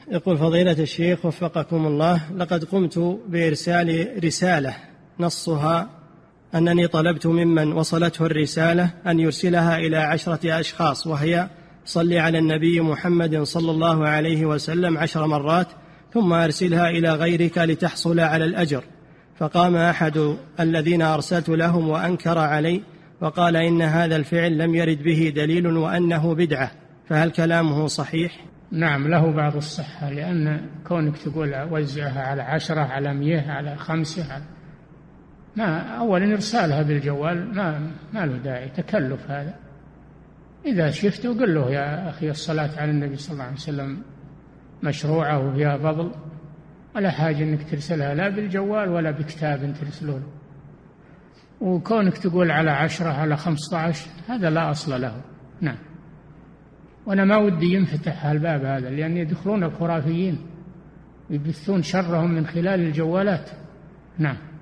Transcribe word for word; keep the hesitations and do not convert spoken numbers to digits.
يقول فضيلة الشيخ وفقكم الله، لقد قمت بإرسال رسالة نصها أنني طلبت ممن وصلته الرسالة أن يرسلها إلى عشرة أشخاص، وهي: صل على النبي محمد صلى الله عليه وسلم عشر مرات ثم أرسلها إلى غيرك لتحصل على الأجر. فقام أحد الذين أرسلت لهم وأنكر علي وقال إن هذا الفعل لم يرد به دليل وأنه بدعة، فهل كلامه صحيح؟ نعم، له بعض الصحة، لأن كونك تقول وزعها على عشرة على مئة على خمسة على ما أولا إرسالها بالجوال ما, ما له داعي، تكلف هذا. إذا شفته قل له يا أخي الصلاة على النبي صلى الله عليه وسلم مشروعة وفيها فضل، ولا حاجة أنك ترسلها لا بالجوال ولا بكتاب ترسله له. وكونك تقول على عشرة على خمسة عشر هذا لا أصل له. نعم، وأنا ما ودي ينفتح الباب هذا، لأن يدخلون الخرافيين يبثون شرهم من خلال الجوالات. نعم.